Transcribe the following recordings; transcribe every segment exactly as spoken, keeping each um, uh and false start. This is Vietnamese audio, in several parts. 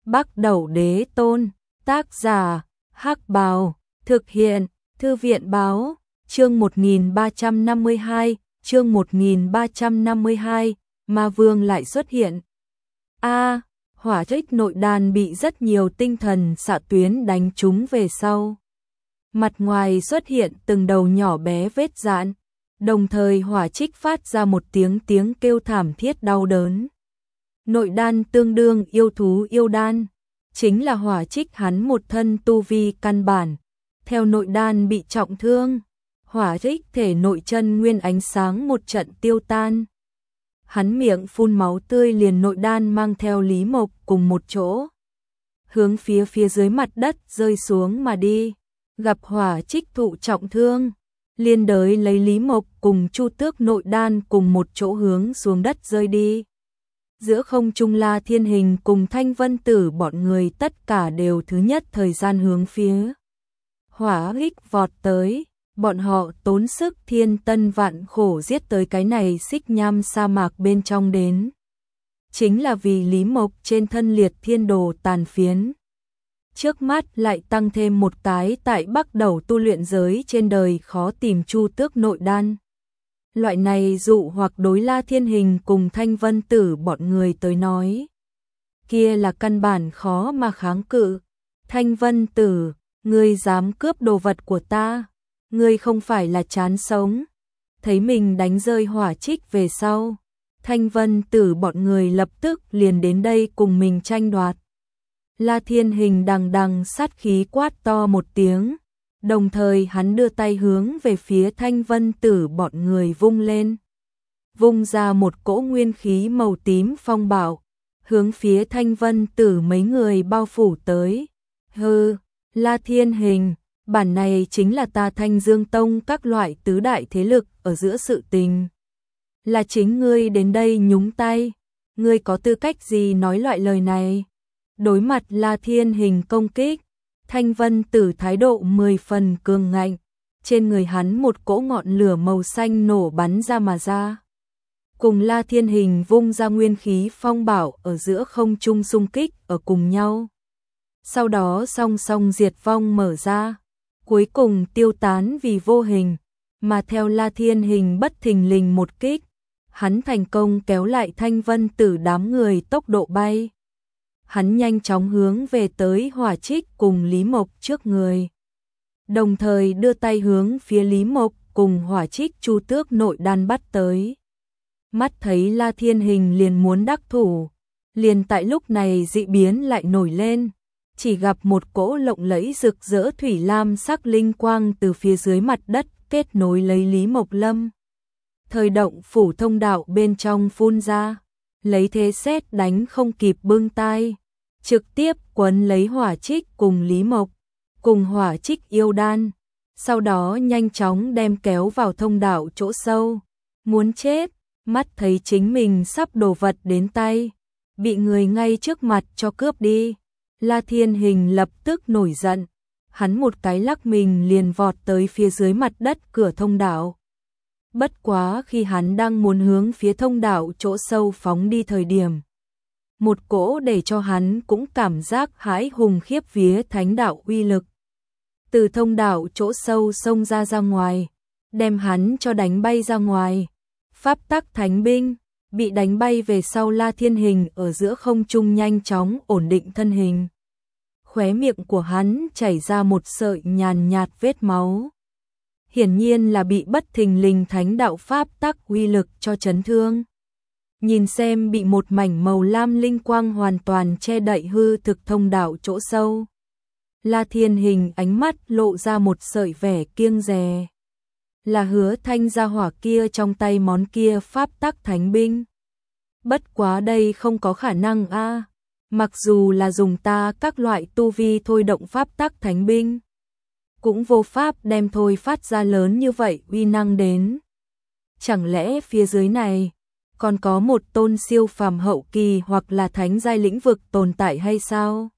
Bắc Đẩu Đế Tôn, tác giả, Hắc Bào, thực hiện, Thư viện Báo, chương một nghìn ba trăm năm mươi hai, chương một nghìn ba trăm năm mươi hai, Ma Vương lại xuất hiện. A, hỏa trích nội đan bị rất nhiều tinh thần xạ tuyến đánh trúng về sau. Mặt ngoài xuất hiện từng đầu nhỏ bé vết rạn, đồng thời hỏa trích phát ra một tiếng tiếng kêu thảm thiết đau đớn. Nội đan tương đương yêu thú yêu đan, chính là hỏa trích hắn một thân tu vi căn bản. Theo nội đan bị trọng thương, hỏa trích thể nội chân nguyên ánh sáng một trận tiêu tan. Hắn miệng phun máu tươi, liền nội đan mang theo Lý Mộc cùng một chỗ, hướng phía phía dưới mặt đất rơi xuống mà đi. Gặp hỏa trích thụ trọng thương, liên đới lấy Lý Mộc cùng Chu Tước nội đan cùng một chỗ hướng xuống đất rơi đi. Giữa không trung La Thiên Hình cùng Thanh Vân Tử bọn người tất cả đều thứ nhất thời gian hướng phía hỏa trích vọt tới. Bọn họ tốn sức thiên tân vạn khổ giết tới cái này xích nham sa mạc bên trong đến, chính là vì Lý Mộc trên thân liệt thiên đồ tàn phiến. Trước mắt lại tăng thêm một cái tại Bắc Đẩu tu luyện giới trên đời khó tìm Chu Tước nội đan. Loại này dụ hoặc đối La Thiên Hình cùng Thanh Vân Tử bọn người tới nói, kia là căn bản khó mà kháng cự. Thanh Vân Tử, ngươi dám cướp đồ vật của ta, ngươi không phải là chán sống. Thấy mình đánh rơi hỏa trích về sau, Thanh Vân Tử bọn người lập tức liền đến đây cùng mình tranh đoạt. La Thiên Hình đằng đằng sát khí quát to một tiếng, đồng thời hắn đưa tay hướng về phía Thanh Vân Tử bọn người vung lên. Vung ra một cỗ nguyên khí màu tím phong bạo, hướng phía Thanh Vân Tử mấy người bao phủ tới. Hừ, La Thiên Hình, bản này chính là ta Thanh Dương Tông các loại tứ đại thế lực ở giữa sự tình. Là chính ngươi đến đây nhúng tay, ngươi có tư cách gì nói loại lời này? Đối mặt La Thiên Hình công kích, Thanh Vân Tử thái độ mười phần cường ngạnh, trên người hắn một cỗ ngọn lửa màu xanh nổ bắn ra mà ra. Cùng La Thiên Hình vung ra nguyên khí phong bảo ở giữa không trung xung kích ở cùng nhau. Sau đó song song diệt vong mở ra, cuối cùng tiêu tán vì vô hình, mà theo La Thiên Hình bất thình lình một kích, hắn thành công kéo lại Thanh Vân Tử đám người tốc độ bay. Hắn nhanh chóng hướng về tới hỏa trích cùng Lý Mộc trước người, đồng thời đưa tay hướng phía Lý Mộc cùng hỏa trích Chu Tước nội đan bắt tới. Mắt thấy La Thiên Hình liền muốn đắc thủ, liền tại lúc này dị biến lại nổi lên, chỉ gặp một cỗ lộng lẫy rực rỡ thủy lam sắc linh quang từ phía dưới mặt đất kết nối lấy Lý Mộc Lâm. Thời động phủ thông đạo bên trong phun ra, lấy thế sét đánh không kịp bưng tai, trực tiếp quấn lấy hỏa trích cùng Lý Mộc, cùng hỏa trích yêu đan, sau đó nhanh chóng đem kéo vào thông đạo chỗ sâu. Muốn chết, mắt thấy chính mình sắp đồ vật đến tay, bị người ngay trước mặt cho cướp đi. La Thiên Hình lập tức nổi giận, hắn một cái lắc mình liền vọt tới phía dưới mặt đất cửa thông đạo. Bất quá khi hắn đang muốn hướng phía thông đạo chỗ sâu phóng đi thời điểm, một cỗ để cho hắn cũng cảm giác hãi hùng khiếp vía thánh đạo uy lực từ thông đạo chỗ sâu xông ra ra ngoài, đem hắn cho đánh bay ra ngoài. Pháp tắc thánh binh, bị đánh bay về sau La Thiên Hình ở giữa không trung nhanh chóng ổn định thân hình. Khóe miệng của hắn chảy ra một sợi nhàn nhạt vết máu. Hiển nhiên là bị bất thình lình thánh đạo pháp tắc uy lực cho chấn thương. Nhìn xem bị một mảnh màu lam linh quang hoàn toàn che đậy hư thực thông đạo chỗ sâu, La Thiên Hình ánh mắt lộ ra một sợi vẻ kiêng dè. Là Hứa Thanh gia hỏa kia trong tay món kia pháp tắc thánh binh. Bất quá đây không có khả năng a, à. Mặc dù là dùng ta các loại tu vi thôi động pháp tắc thánh binh, cũng vô pháp đem thôi phát ra lớn như vậy uy năng đến. Chẳng lẽ phía dưới này còn có một tôn siêu phàm hậu kỳ hoặc là thánh giai lĩnh vực tồn tại hay sao?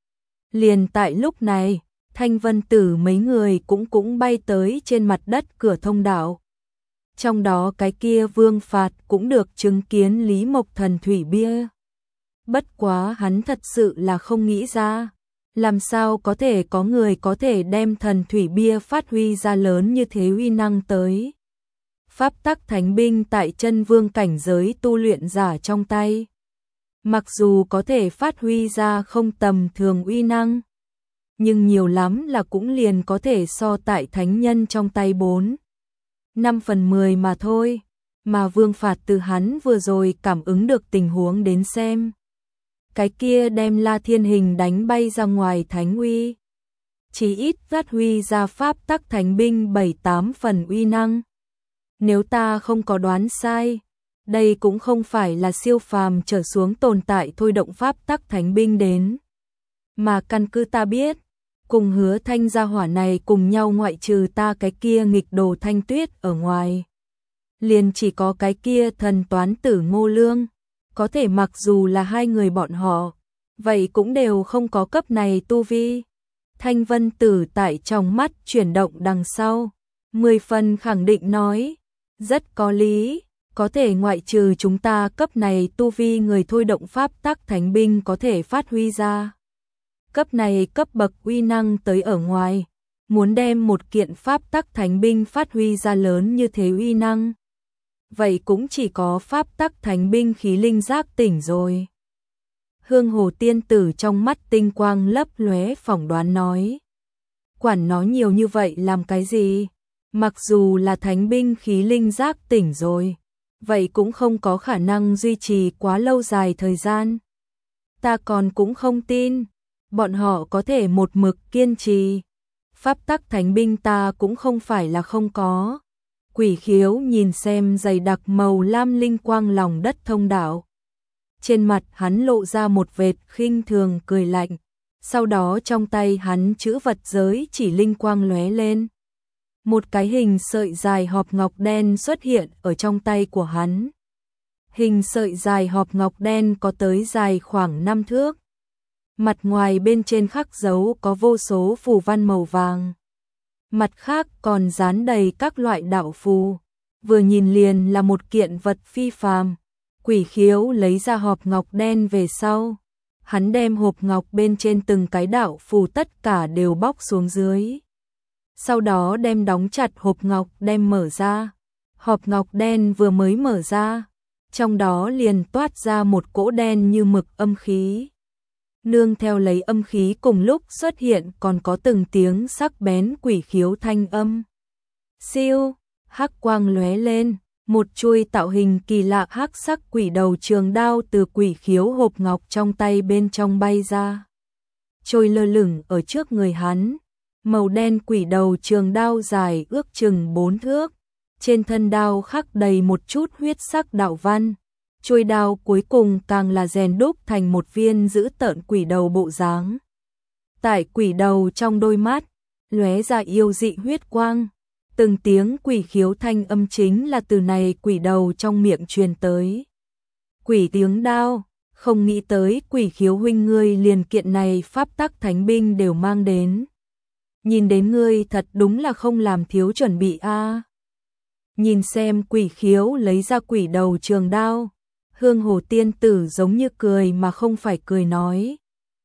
Liền tại lúc này, Thanh Vân Tử mấy người cũng cũng bay tới trên mặt đất cửa thông đạo. Trong đó cái kia Vương Phạt cũng được chứng kiến Lý Mộc thần thủy bia. Bất quá hắn thật sự là không nghĩ ra, làm sao có thể có người có thể đem thần thủy bia phát huy ra lớn như thế uy năng tới. Pháp tắc thánh binh tại chân vương cảnh giới tu luyện giả trong tay. Mặc dù có thể phát huy ra không tầm thường uy năng, nhưng nhiều lắm là cũng liền có thể so tại thánh nhân trong tay bốn, năm phần mười mà thôi, mà Vương Phạt từ hắn vừa rồi cảm ứng được tình huống đến xem. Cái kia đem La Thiên Hình đánh bay ra ngoài thánh uy. Chỉ ít phát huy ra pháp tắc thánh binh bảy tám phần uy năng. Nếu ta không có đoán sai, đây cũng không phải là siêu phàm trở xuống tồn tại thôi động pháp tắc thánh binh đến. Mà căn cứ ta biết, cùng Hứa Thanh gia hỏa này cùng nhau ngoại trừ ta cái kia nghịch đồ Thanh Tuyết ở ngoài. Liền chỉ có cái kia thần toán tử Ngô Lương, có thể mặc dù là hai người bọn họ, vậy cũng đều không có cấp này tu vi. Thanh Vân Tử tại trong mắt chuyển động đằng sau, mười phần khẳng định nói, rất có lý, có thể ngoại trừ chúng ta cấp này tu vi người thôi động pháp tắc thánh binh có thể phát huy ra. Cấp này cấp bậc uy năng tới ở ngoài, muốn đem một kiện pháp tắc thánh binh phát huy ra lớn như thế uy năng. Vậy cũng chỉ có pháp tắc thánh binh khí linh giác tỉnh rồi. Hương Hồ tiên tử trong mắt tinh quang lấp lóe phỏng đoán nói. Quản nó nhiều như vậy làm cái gì? Mặc dù là thánh binh khí linh giác tỉnh rồi, vậy cũng không có khả năng duy trì quá lâu dài thời gian. Ta còn cũng không tin, bọn họ có thể một mực kiên trì. Pháp tắc thánh binh ta cũng không phải là không có. Quỷ Khiếu nhìn xem dày đặc màu lam linh quang lòng đất thông đạo. Trên mặt hắn lộ ra một vệt khinh thường cười lạnh, sau đó trong tay hắn chữ vật giới chỉ linh quang lóe lên. Một cái hình sợi dài hộp ngọc đen xuất hiện ở trong tay của hắn. Hình sợi dài hộp ngọc đen có tới dài khoảng năm thước. Mặt ngoài bên trên khắc dấu có vô số phù văn màu vàng. Mặt khác còn dán đầy các loại đạo phù, vừa nhìn liền là một kiện vật phi phàm. Quỷ Khiếu lấy ra hộp ngọc đen về sau, hắn đem hộp ngọc bên trên từng cái đạo phù tất cả đều bóc xuống dưới. Sau đó đem đóng chặt hộp ngọc đem mở ra. Hộp ngọc đen vừa mới mở ra, trong đó liền toát ra một cỗ đen như mực âm khí. Nương theo lấy âm khí cùng lúc xuất hiện còn có từng tiếng sắc bén Quỷ Khiếu thanh âm. Siêu, hắc quang lóe lên, một chuôi tạo hình kỳ lạ hắc sắc quỷ đầu trường đao từ Quỷ Khiếu hộp ngọc trong tay bên trong bay ra. Trôi lơ lửng ở trước người hắn, màu đen quỷ đầu trường đao dài ước chừng bốn thước, trên thân đao khắc đầy một chút huyết sắc đạo văn. Chuôi đao cuối cùng càng là rèn đúc thành một viên dữ tợn quỷ đầu bộ dáng. Tại quỷ đầu trong đôi mắt, lóe ra yêu dị huyết quang. Từng tiếng Quỷ Khiếu thanh âm chính là từ này quỷ đầu trong miệng truyền tới. Quỷ tiếng đao, không nghĩ tới Quỷ Khiếu huynh ngươi liền kiện này pháp tắc thánh binh đều mang đến. Nhìn đến ngươi thật đúng là không làm thiếu chuẩn bị a. À. Nhìn xem Quỷ Khiếu lấy ra quỷ đầu trường đao, Hương Hồ tiên tử giống như cười mà không phải cười nói.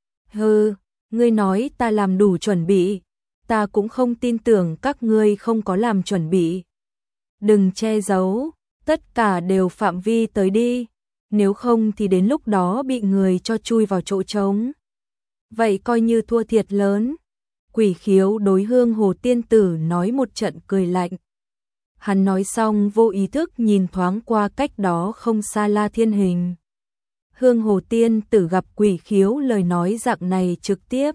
Hừ, ngươi nói ta làm đủ chuẩn bị, ta cũng không tin tưởng các ngươi không có làm chuẩn bị. Đừng che giấu, tất cả đều phạm vi tới đi, nếu không thì đến lúc đó bị người cho chui vào chỗ trống. Vậy coi như thua thiệt lớn. Quỷ Khiếu đối Hương Hồ tiên tử nói một trận cười lạnh. Hắn nói xong vô ý thức nhìn thoáng qua cách đó không xa La Thiên Hình. Hương Hồ tiên tử gặp Quỷ Khiếu lời nói dạng này trực tiếp.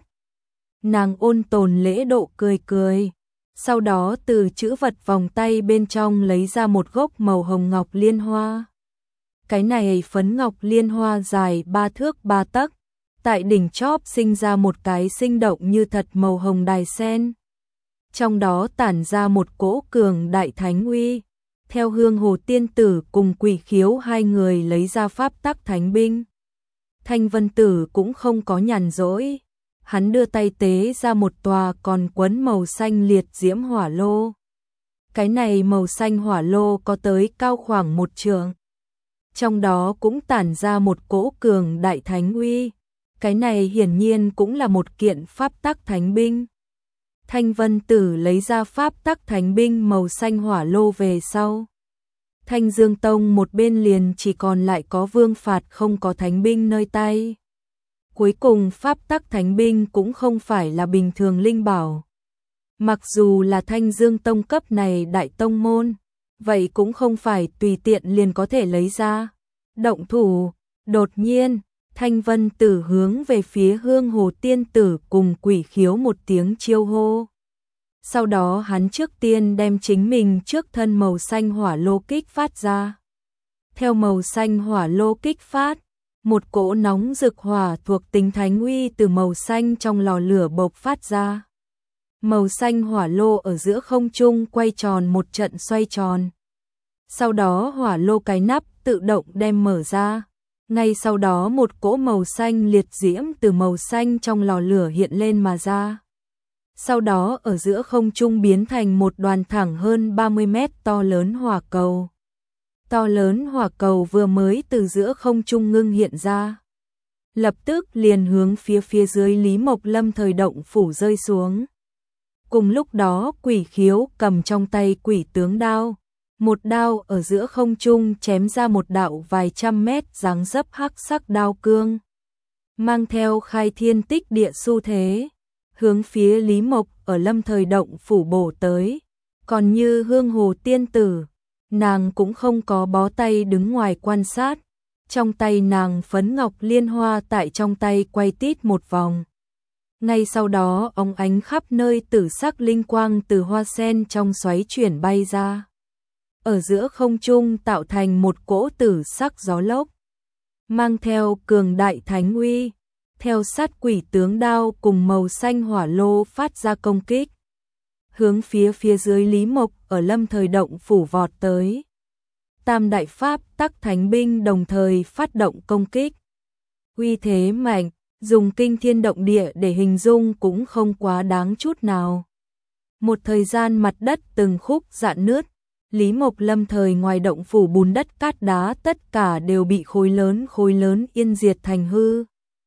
Nàng ôn tồn lễ độ cười cười, sau đó từ chữ vật vòng tay bên trong lấy ra một gốc màu hồng ngọc liên hoa. Cái này phấn ngọc liên hoa dài ba thước ba tấc, tại đỉnh chóp sinh ra một cái sinh động như thật màu hồng đài sen. Trong đó tản ra một cỗ cường đại thánh uy. Theo Hương Hồ tiên tử cùng Quỷ Khiếu hai người lấy ra pháp tắc thánh binh. Thanh Vân Tử cũng không có nhàn rỗi. Hắn đưa tay tế ra một tòa còn quấn màu xanh liệt diễm hỏa lô. Cái này màu xanh hỏa lô có tới cao khoảng một trượng. trong đó cũng tản ra một cỗ cường đại thánh uy. Cái này hiển nhiên cũng là một kiện pháp tắc thánh binh. Thanh Vân Tử lấy ra pháp tắc thánh binh màu xanh hỏa lô về sau. Thanh Dương Tông một bên liền chỉ còn lại có Vương Phạt không có thánh binh nơi tay. Cuối cùng pháp tắc thánh binh cũng không phải là bình thường linh bảo. Mặc dù là Thanh Dương Tông cấp này đại tông môn, vậy cũng không phải tùy tiện liền có thể lấy ra. Động thủ, đột nhiên, Thanh Vân Tử hướng về phía Hương Hồ Tiên Tử cùng Quỷ Khiếu một tiếng chiêu hô. Sau đó hắn trước tiên đem chính mình trước thân màu xanh hỏa lô kích phát ra. Theo màu xanh hỏa lô kích phát, một cỗ nóng rực hỏa thuộc tính thánh uy từ màu xanh trong lò lửa bộc phát ra. Màu xanh hỏa lô ở giữa không trung quay tròn một trận xoay tròn. Sau đó hỏa lô cái nắp tự động đem mở ra. Ngay sau đó một cỗ màu xanh liệt diễm từ màu xanh trong lò lửa hiện lên mà ra. Sau đó ở giữa không trung biến thành một đoàn thẳng hơn ba mươi mét to lớn hỏa cầu. To lớn hỏa cầu vừa mới từ giữa không trung ngưng hiện ra. Lập tức liền hướng phía phía dưới Lý Mộc Lâm thời động phủ rơi xuống. Cùng lúc đó Quỷ Khiếu cầm trong tay quỷ tướng đao. Một đao ở giữa không trung chém ra một đạo vài trăm mét dáng dấp hắc sắc đao cương. Mang theo khai thiên tích địa xu thế. Hướng phía Lý Mộc ở Lâm thời động phủ bổ tới. Còn như Hương Hồ Tiên Tử, nàng cũng không có bó tay đứng ngoài quan sát. Trong tay nàng phấn ngọc liên hoa tại trong tay quay tít một vòng. Ngay sau đó óng ánh khắp nơi tử sắc linh quang từ hoa sen trong xoáy chuyển bay ra. Ở giữa không trung tạo thành một cỗ tử sắc gió lốc. Mang theo cường đại thánh uy. Theo sát quỷ tướng đao cùng màu xanh hỏa lô phát ra công kích. Hướng phía phía dưới Lý Mộc ở Lâm thời động phủ vọt tới. Tam đại pháp tắc thánh binh đồng thời phát động công kích. Uy thế mạnh, dùng kinh thiên động địa để hình dung cũng không quá đáng chút nào. Một thời gian mặt đất từng khúc rạn nứt. Lý Mộc Lâm thời ngoài động phủ bùn đất cát đá tất cả đều bị khối lớn khối lớn yên diệt thành hư.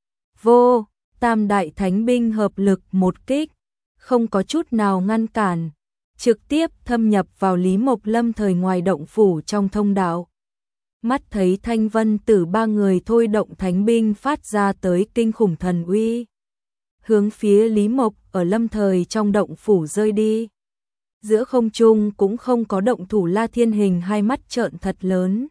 Vô, tam đại thánh binh hợp lực một kích, không có chút nào ngăn cản, trực tiếp thâm nhập vào Lý Mộc Lâm thời ngoài động phủ trong thông đạo. Mắt thấy Thanh Vân Tử ba người thôi động thánh binh phát ra tới kinh khủng thần uy. Hướng phía Lý Mộc ở Lâm thời trong động phủ rơi đi. Giữa không trung cũng không có động thủ, La Thiên Hình hai mắt trợn thật lớn.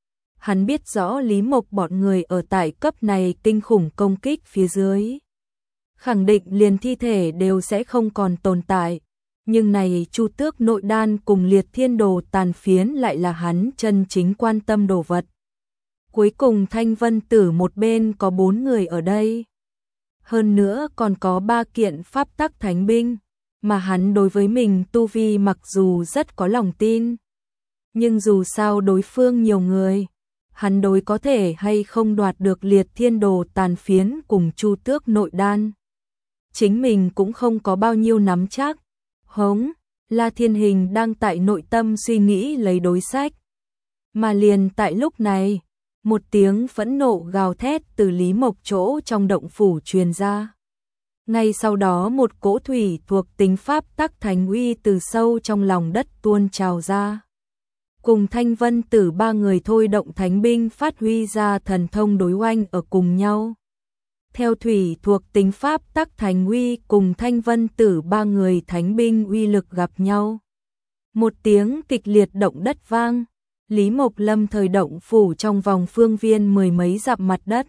Hắn biết rõ Lý Mộc bọn người ở tại cấp này kinh khủng công kích phía dưới. Khẳng định liền thi thể đều sẽ không còn tồn tại. Nhưng này Chu Tước nội đan cùng Liệt Thiên Đồ tàn phiến lại là hắn chân chính quan tâm đồ vật. Cuối cùng Thanh Vân Tử một bên có bốn người ở đây. Hơn nữa còn có ba kiện pháp tắc thánh binh. Mà hắn đối với mình tu vi mặc dù rất có lòng tin. Nhưng dù sao đối phương nhiều người. Hắn đối có thể hay không đoạt được Liệt Thiên Đồ tàn phiến cùng Chu Tước nội đan. Chính mình cũng không có bao nhiêu nắm chắc. Hống, La Thiên Hình đang tại nội tâm suy nghĩ lấy đối sách. Mà liền tại lúc này, một tiếng phẫn nộ gào thét từ Lý Mộc chỗ trong động phủ truyền ra. Ngay sau đó một cỗ thủy thuộc tính pháp tắc thánh uy từ sâu trong lòng đất tuôn trào ra. Cùng Thanh Vân Tử ba người thôi động thánh binh phát huy ra thần thông đối oanh ở cùng nhau. Theo thủy thuộc tính pháp tắc thánh uy cùng Thanh Vân Tử ba người thánh binh uy lực gặp nhau. Một tiếng kịch liệt động đất vang, Lý Mộc Lâm thời động phủ trong vòng phương viên mười mấy dặm mặt đất.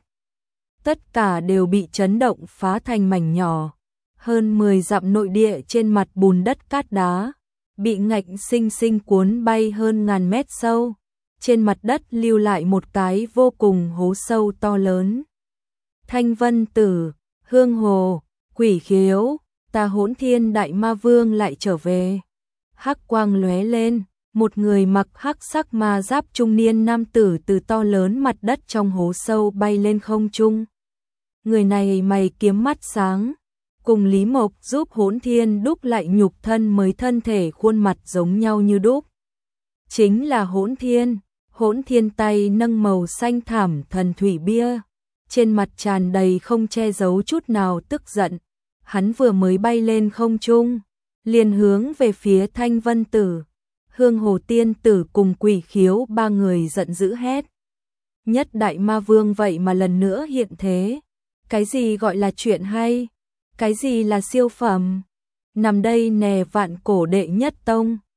Tất cả đều bị chấn động phá thành mảnh nhỏ. Hơn mười dặm nội địa trên mặt bùn đất cát đá, bị ngạnh sinh sinh cuốn bay hơn ngàn mét sâu. Trên mặt đất lưu lại một cái vô cùng hố sâu to lớn. Thanh Vân Tử, Hương Hồ, Quỷ Khiếu, Ta Hỗn Thiên Đại Ma Vương lại trở về. Hắc quang lóe lên, một người mặc hắc sắc ma giáp trung niên nam tử từ to lớn mặt đất trong hố sâu bay lên không trung. Người này mày kiếm mắt sáng, cùng Lý Mộc giúp Hỗn Thiên đúc lại nhục thân mới thân thể khuôn mặt giống nhau như đúc. Chính là Hỗn Thiên. Hỗn Thiên tay nâng màu xanh thảm thần thủy bia, trên mặt tràn đầy không che giấu chút nào tức giận. Hắn vừa mới bay lên không trung, liền hướng về phía Thanh Vân Tử, Hương Hồ Tiên Tử cùng Quỷ Khiếu ba người giận dữ hét. Nhất đại ma vương vậy mà lần nữa hiện thế. Cái gì gọi là chuyện hay? Cái gì là siêu phẩm? Nằm đây nè vạn cổ đệ nhất tông.